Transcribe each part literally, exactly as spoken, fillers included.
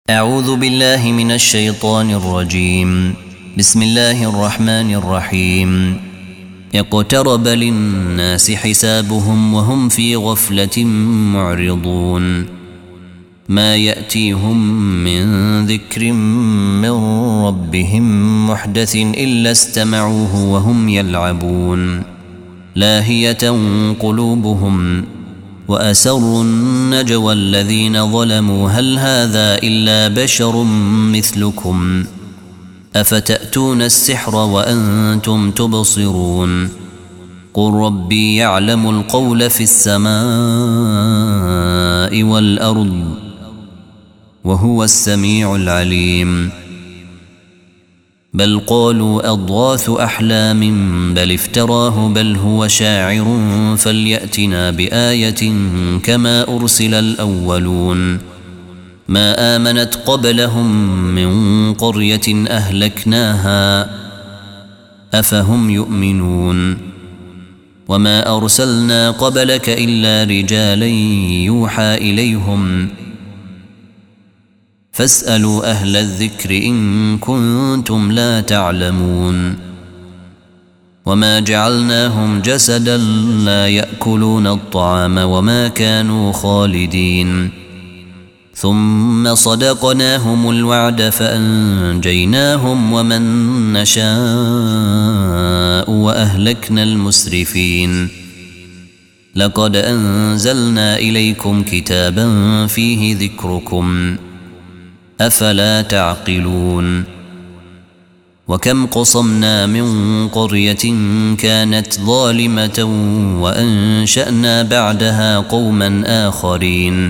أعوذ بالله من الشيطان الرجيم. بسم الله الرحمن الرحيم. اقترب للناس حسابهم وهم في غفلة معرضون. ما يأتيهم من ذكر من ربهم محدث إلا استمعوه وهم يلعبون. لاهية قلوبهم وأسروا النجوى الذين ظلموا هل هذا إلا بشر مثلكم أفتأتون السحر وأنتم تبصرون. قل ربي يعلم القول في السماء والأرض وهو السميع العليم. بل قالوا أضغاث أحلام بل افتراه بل هو شاعر فليأتنا بآية كما أرسل الأولون. ما آمنت قبلهم من قرية أهلكناها أفهم يؤمنون. وما أرسلنا قبلك إلا رجالا يوحى إليهم فاسألوا أهل الذكر إن كنتم لا تعلمون. وما جعلناهم جسدا لا يأكلون الطعام وما كانوا خالدين. ثم صدقناهم الوعد فأنجيناهم ومن نشاء وأهلكنا المسرفين. لقد أنزلنا إليكم كتابا فيه ذكركم أفلا تعقلون. وكم قصمنا من قرية كانت ظالمة وأنشأنا بعدها قوما آخرين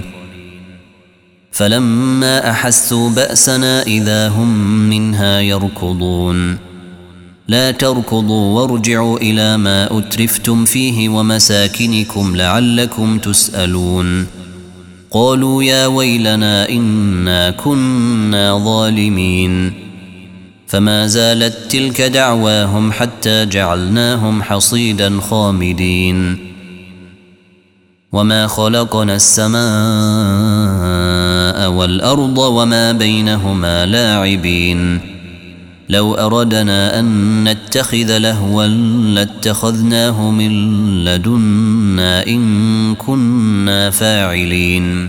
فلما أحسوا بأسنا إذا هم منها يركضون. لا تركضوا وارجعوا إلى ما أترفتم فيه ومساكنكم لعلكم تسألون. قالوا يا ويلنا إنا كنا ظالمين. فما زالت تلك دعواهم حتى جعلناهم حصيدا خامدين. وما خلقنا السماء والأرض وما بينهما لاعبين. لو أردنا أن نتخذ لهوا لاتخذناه من لدنا إن كنا فاعلين.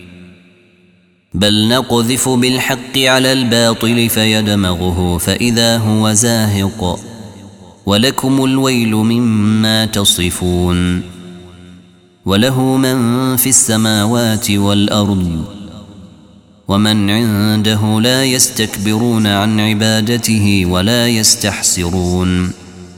بل نقذف بالحق على الباطل فيدمغه فإذا هو زاهق ولكم الويل مما تصفون. وله من في السماوات والأرض ومن عنده لا يستكبرون عن عبادته ولا يستحسرون.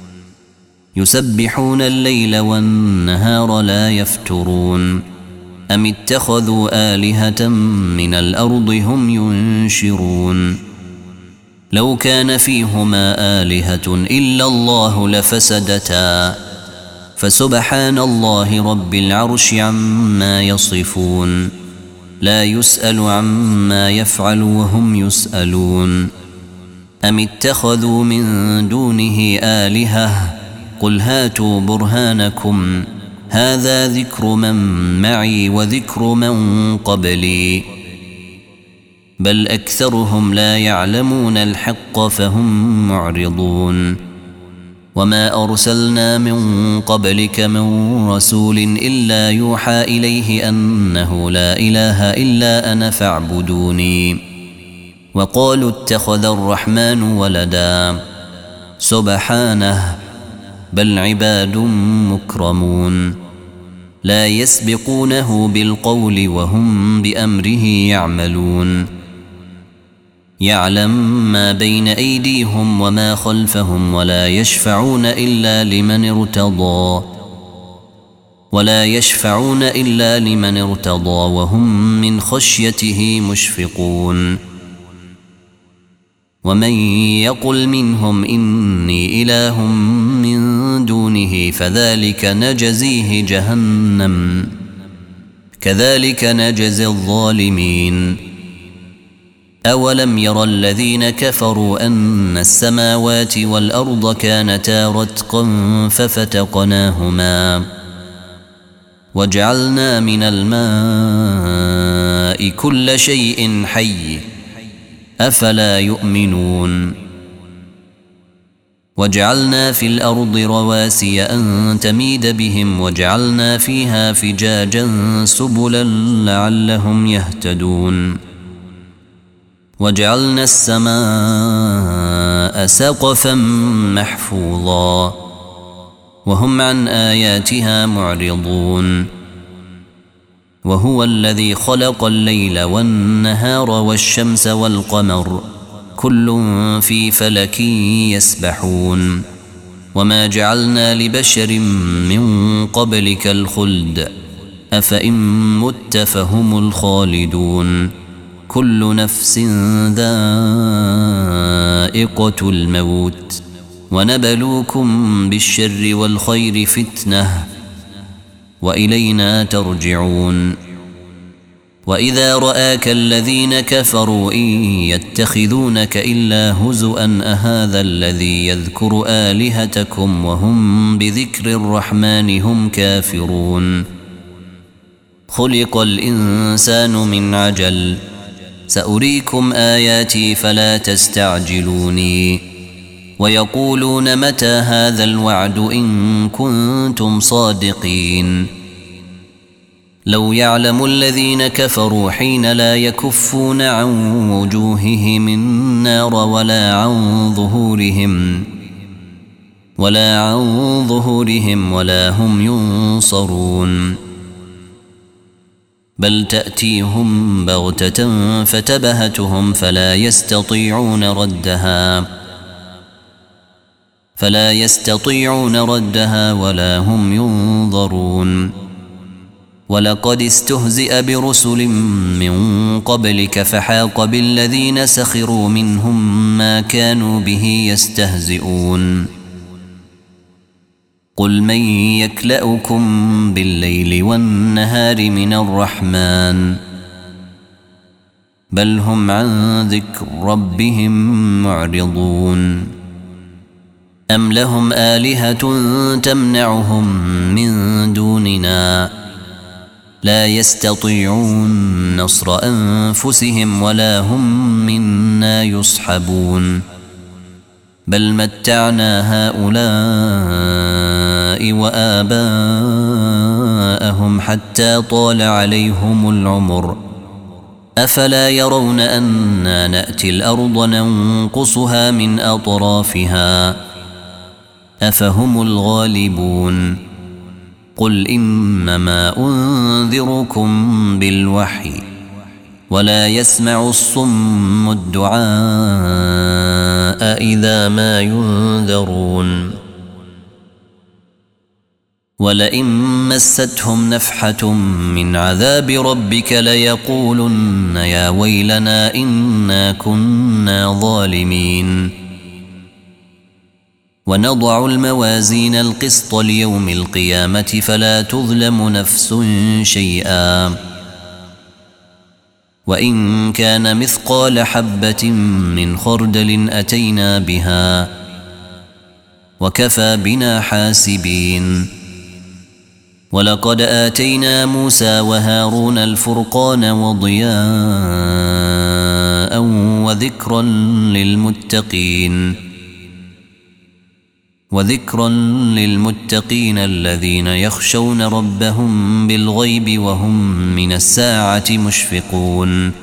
يسبحون الليل والنهار لا يفترون. أم اتخذوا آلهة من الأرض هم ينشرون. لو كان فيهما آلهة إلا الله لفسدتا فسبحان الله رب العرش عما يصفون. لا يسأل عما يفعل وهم يسألون. أم اتخذوا من دونه آلهة قل هاتوا برهانكم هذا ذكر من معي وذكر من قبلي بل أكثرهم لا يعلمون الحق فهم معرضون. وما أرسلنا من قبلك من رسول إلا يوحى إليه أنه لا إله إلا أنا فاعبدوني. وقالوا اتخذ الرحمن ولدا سبحانه بل عباد مكرمون. لا يسبقونه بالقول وهم بأمره يعملون. يعلم ما بين أيديهم وما خلفهم ولا يشفعون إلا لمن ارتضى ولا يشفعون إلا لمن ارتضى وهم من خشيته مشفقون. ومن يقل منهم إني إله من دونه فذلك نجزيه جهنم كذلك نجزي الظالمين. أولم ير الذين كفروا أن السماوات والأرض كانتا رتقا ففتقناهما وجعلنا من الماء كل شيء حي أفلا يؤمنون وجعلنا في الأرض رواسي أن تميد بهم وجعلنا فيها فجاجا سبلا لعلهم يهتدون وجعلنا السماء سقفا محفوظا وهم عن آياتها معرضون وهو الذي خلق الليل والنهار والشمس والقمر كل في فلك يسبحون وما جعلنا لبشر من قبلك الخلد أفإن مت فهم الخالدون كل نفس ذائقة الموت ونبلوكم بالشر والخير فتنة وإلينا ترجعون وإذا رآك الذين كفروا إن يتخذونك إلا هزؤا أهذا الذي يذكر آلهتكم وهم بذكر الرحمن هم كافرون خلق الإنسان من عجل سأريكم آياتي فلا تستعجلوني ويقولون متى هذا الوعد إن كنتم صادقين لو يعلم الذين كفروا حين لا يكفون عن وجوههم النار ولا عن ظهورهم ولا عن ظهورهم ولا هم ينصرون بل تأتيهم بغتة فتبهتهم فلا يستطيعون ردها فلا يستطيعون ردها ولا هم ينظرون ولقد استهزئ برسل من قبلك فحاق بالذين سخروا منهم ما كانوا به يستهزئون قل من يكلأكم بالليل والنهار من الرحمن بل هم عن ذكر ربهم معرضون أم لهم آلهة تمنعهم من دوننا لا يستطيعون نصر أنفسهم ولا هم منا يصحبون بل متعنا هؤلاء وآباءهم حتى طال عليهم العمر أفلا يرون أنا نأتي الأرض ننقصها من أطرافها أفهم الغالبون قل إنما أنذركم بالوحي ولا يسمع الصم الدعاء إذا ما ينذرون ولئن مستهم نفحة من عذاب ربك ليقولن يا ويلنا إنا كنا ظالمين ونضع الموازين القسط ليوم القيامة فلا تظلم نفس شيئا وإن كان مثقال حبة من خردل أتينا بها وكفى بنا حاسبين ولقد آتينا موسى وهارون الفرقان وضياء وذكرا للمتقين وذكرا للمتقين الذين يخشون ربهم بالغيب وهم من الساعة مشفقون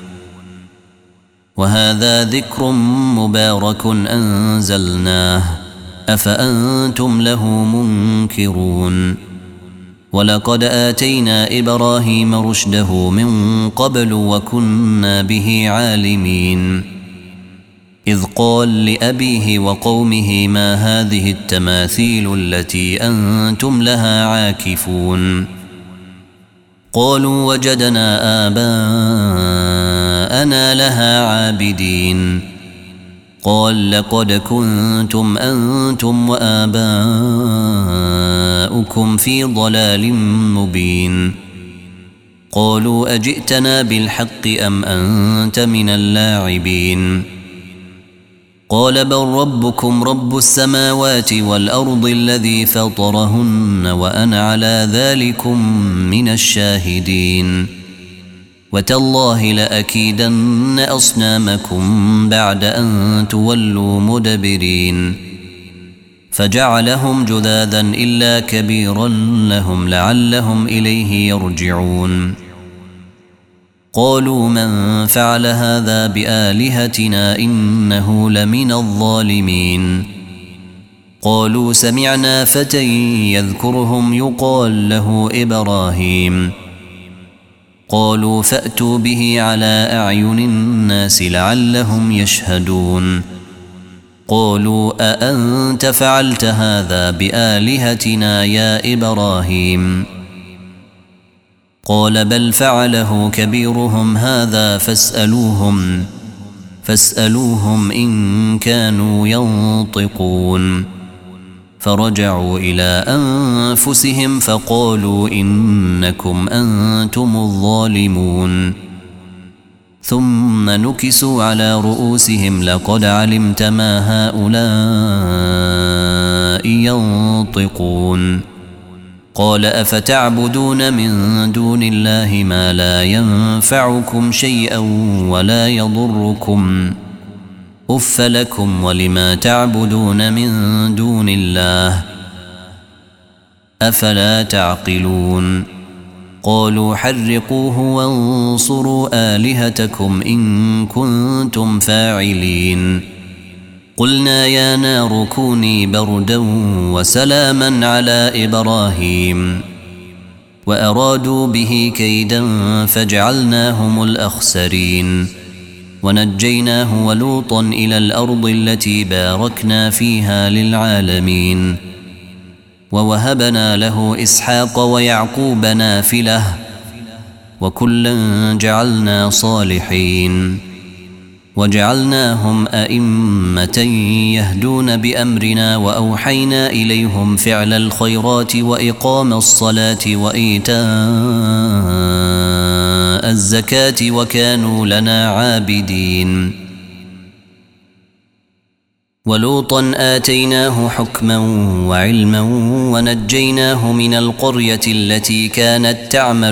وهذا ذكر مبارك أنزلناه أفأنتم له منكرون ولقد آتينا إبراهيم رشده من قبل وكنا به عالمين إذ قال لأبيه وقومه ما هذه التماثيل التي أنتم لها عاكفون قالوا وجدنا آباءنا لها عابدين قال لقد كنتم أنتم وآباؤكم في ضلال مبين قالوا أجئتنا بالحق أم أنت من اللاعبين قال بل ربكم رب السماوات والأرض الذي فطرهن وأنا على ذلكم من الشاهدين وتالله لأكيدن أصنامكم بعد أن تولوا مدبرين فجعلهم جذاذا إلا كبيرا لهم لعلهم إليه يرجعون قالوا من فعل هذا بآلهتنا إنه لمن الظالمين قالوا سمعنا فتى يذكرهم يقال له إبراهيم قالوا فأتوا به على أعين الناس لعلهم يشهدون قالوا أأنت فعلت هذا بآلهتنا يا إبراهيم قال بل فعله كبيرهم هذا فاسألوهم فاسألوهم إن كانوا ينطقون فرجعوا إلى أنفسهم فقالوا إنكم أنتم الظالمون ثم نكسوا على رؤوسهم لقد علمت ما هؤلاء ينطقون قال أفتعبدون من دون الله ما لا ينفعكم شيئا ولا يضركم أف لكم ولما تعبدون من دون الله أفلا تعقلون قالوا حرقوه وانصروا آلهتكم إن كنتم فاعلين قلنا يا نار كوني بردا وسلاما على إبراهيم وأرادوا به كيدا فجعلناهم الأخسرين ونجيناه ولوطا إلى الأرض التي باركنا فيها للعالمين ووهبنا له إسحاق ويعقوب نافلة وكلا جعلنا صالحين وجعلناهم أئمة يهدون بأمرنا وأوحينا إليهم فعل الخيرات وإقام الصلاة وإيتاء الزكاة وكانوا لنا عابدين ولوطا آتيناه حكما وعلما ونجيناه من القرية التي كانت تعمل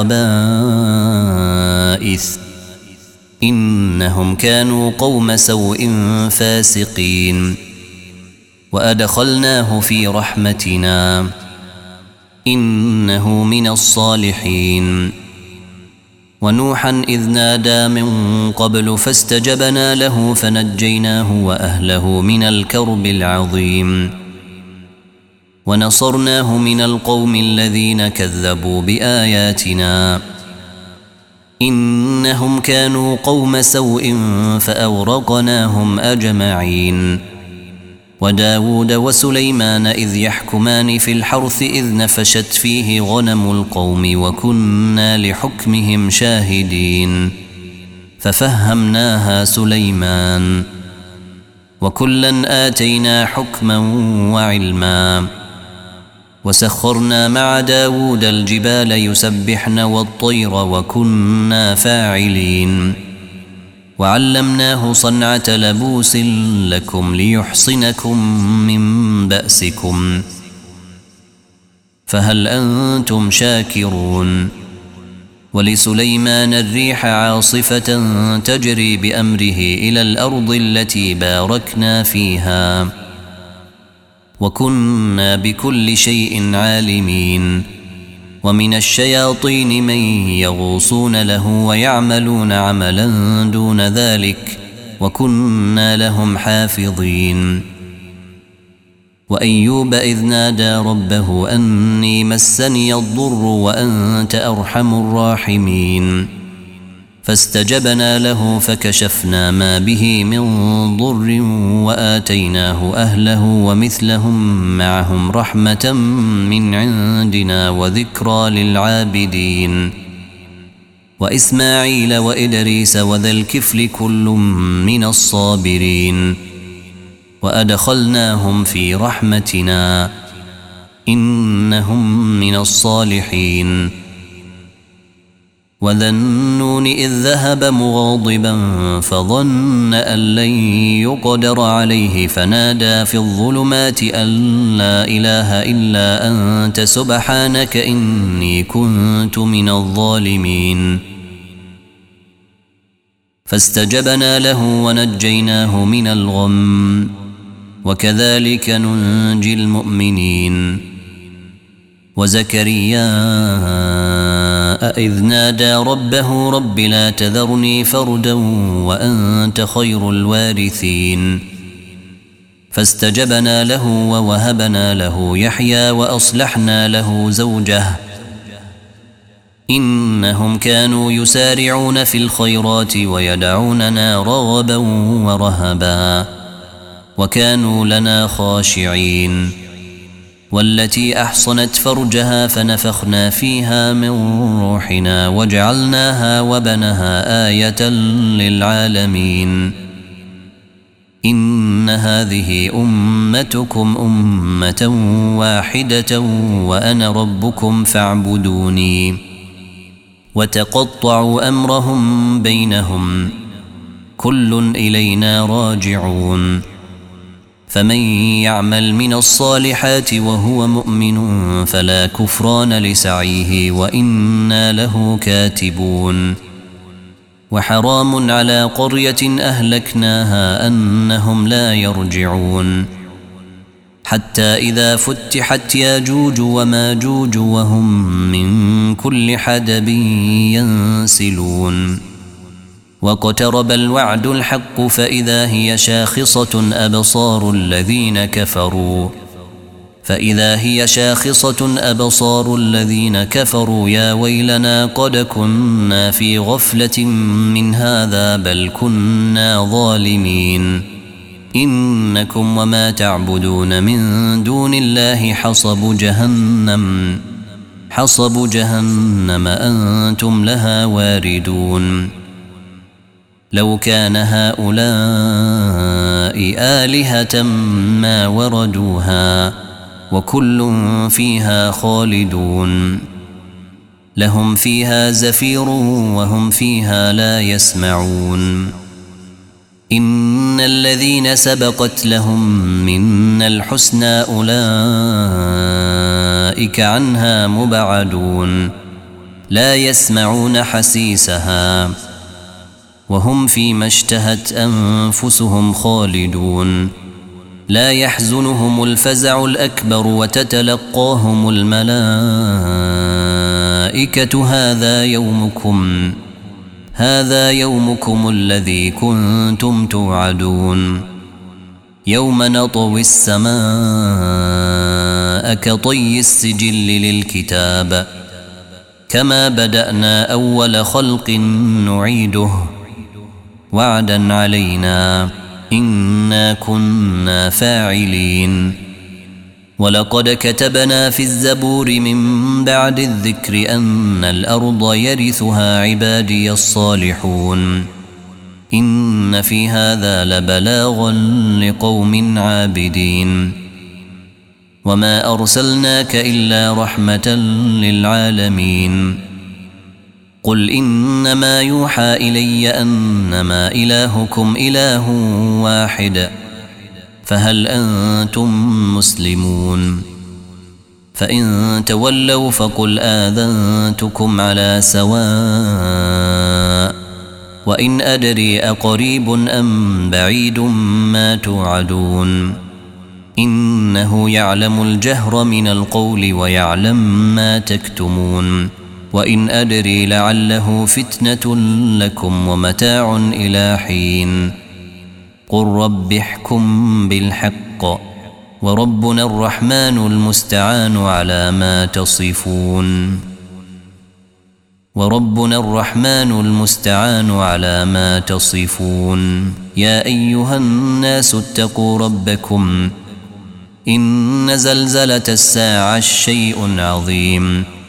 الخبائث إنهم كانوا قوم سوء فاسقين وأدخلناه في رحمتنا إنه من الصالحين ونوحا إذ نادى من قبل فاستجبنا له فنجيناه وأهله من الكرب العظيم ونصرناه من القوم الذين كذبوا بآياتنا إنهم كانوا قوم سوء فأورقناهم أجمعين وداود وسليمان إذ يحكمان في الحرث إذ نفشت فيه غنم القوم وكنا لحكمهم شاهدين ففهمناها سليمان وكلا آتينا حكما وعلما وسخرنا مع داود الجبال يسبحن والطير وكنا فاعلين وعلمناه صنعة لبوس لكم ليحصنكم من بأسكم فهل أنتم شاكرون ولسليمان الريح عاصفة تجري بأمره إلى الأرض التي باركنا فيها وكنا بكل شيء عالمين ومن الشياطين من يغوصون له ويعملون عملا دون ذلك وكنا لهم حافظين وأيوب إذ نادى ربه أني مسني الضر وأنت أرحم الراحمين فاستجبنا له فكشفنا ما به من ضر وآتيناه أهله ومثلهم معهم رحمة من عندنا وذكرى للعابدين وإسماعيل وإدريس وذا الكفل كل من الصابرين وأدخلناهم في رحمتنا إنهم من الصالحين وذا النون إذ ذهب مغاضبا فظن أن لن يقدر عليه فنادى في الظلمات أن لا إله إلا أنت سبحانك إني كنت من الظالمين فاستجبنا له ونجيناه من الغم وكذلك ننجي المؤمنين. وزكريا إذ نادى ربه رب لا تذرني فردا وأنت خير الوارثين فاستجبنا له ووهبنا له يحيى وأصلحنا له زوجه إنهم كانوا يسارعون في الخيرات ويدعوننا رغبا ورهبا وكانوا لنا خاشعين. والتي أحصنت فرجها فنفخنا فيها من روحنا وجعلناها وبنها آية للعالمين. إن هذه أمتكم أمة واحدة وأنا ربكم فاعبدوني. وتقطعوا أمرهم بينهم كل إلينا راجعون. فمن يعمل من الصالحات وهو مؤمن فلا كفران لسعيه وإنا له كاتبون. وحرام على قرية أهلكناها أنهم لا يرجعون حتى إذا فتحت ياجوج وماجوج وهم من كل حدب ينسلون. واقترب الوعد الحق فإذا هي شاخصة أبصار الذين كفروا فإذا هي شاخصة أبصار الذين كفروا يا ويلنا قد كنا في غفلة من هذا بل كنا ظالمين. إنكم وما تعبدون من دون الله حصب جهنم حصب جهنم أنتم لها واردون. لو كان هؤلاء آلهة ما وردوها وكل فيها خالدون. لهم فيها زفير وهم فيها لا يسمعون. إن الذين سبقت لهم منا الحسنى أولئك عنها مبعدون لا يسمعون حسيسها وهم فيما اشتهت أنفسهم خالدون. لا يحزنهم الفزع الأكبر وتتلقاهم الملائكة هذا يومكم هذا يومكم الذي كنتم توعدون. يوم نطوي السماء كطي السجل للكتاب كما بدأنا أول خلق نعيده وعدا علينا إنا كنا فاعلين. ولقد كتبنا في الزبور من بعد الذكر أن الأرض يرثها عبادي الصالحون. إن في هذا لبلاغا لقوم عابدين. وما أرسلناك إلا رحمة للعالمين. قل إنما يوحى إلي أنما إلهكم إله واحد فهل أنتم مسلمون؟ فإن تولوا فقل آذنتكم على سواء وإن أدري أقريب أم بعيد ما توعدون. إنه يعلم الجهر من القول ويعلم ما تكتمون. وإن أدري لعله فتنة لكم ومتاع إلى حين. قل رب احكم بالحق وربنا الرحمن المستعان على ما تصفون. وربنا الرحمن المستعان على ما تصفون. يا أيها الناس اتقوا ربكم إن زلزلة الساعة شيء عظيم